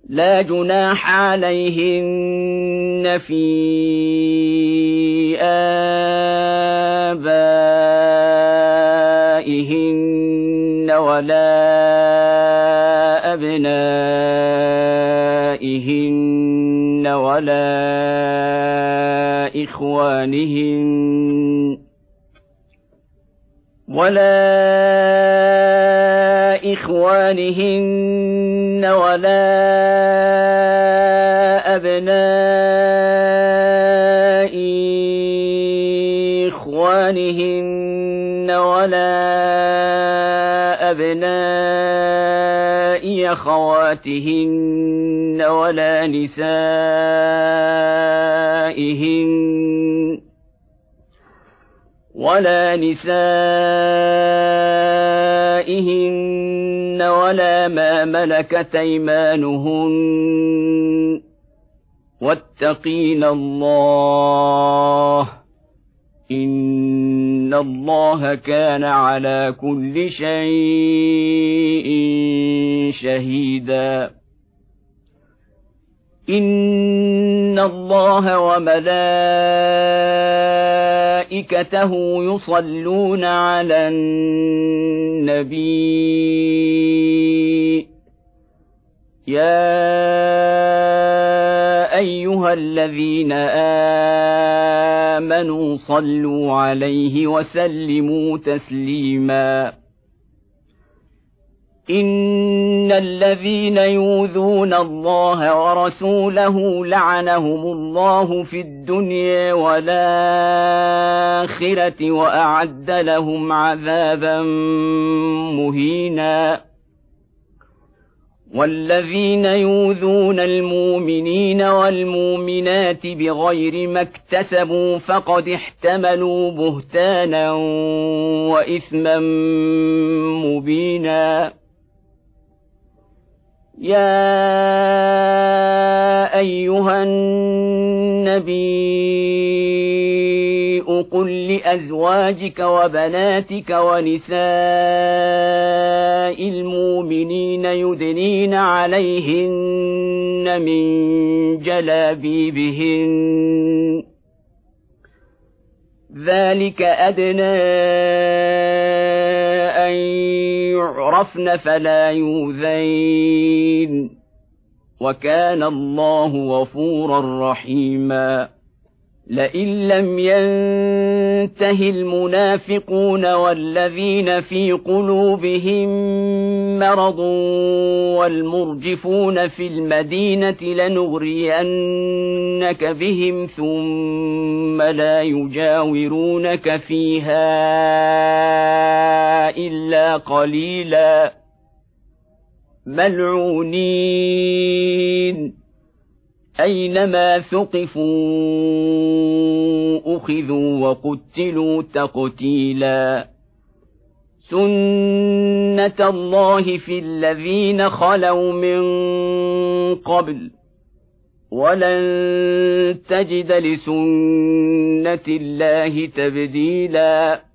لا جناح عليهن في آبائهن ولا أبنائهن ولا إخوانهن ولا أبناء إخوانهن ولا أبناء أخواتهن ولا نسائهن ولا ما ملكت أيمانهن واتقين الله إن الله كان على كل شيء شهيدا إن الله وملائكته يصلون على النبي يا أيها الذين آمنوا صلوا عليه وسلموا تسليما إن الذين يؤذون الله ورسوله لعنهم الله في الدنيا والآخرة وأعد لهم عذابا مهينا والذين يؤذون المؤمنين والمؤمنات بغير ما اكتسبوا فقد احتملوا بهتانا وإثما مبينا يا أيها النبي قل لأزواجك وبناتك ونساء المؤمنين يدنين عليهن من جلابيبهن ذلك أدنى أن يعرفن فلا يؤذين وكان الله غفورا رحيما لئن لم ينته المنافقون والذين في قلوبهم مرض والمرجفون في المدينة لنغرينك بهم ثم لا يجاورونك فيها إلا قليلا ملعونين أينما ثقفوا أخذوا وقتلوا تقتيلا سنة الله في الذين خلوا من قبل ولن تجد لسنة الله تبديلا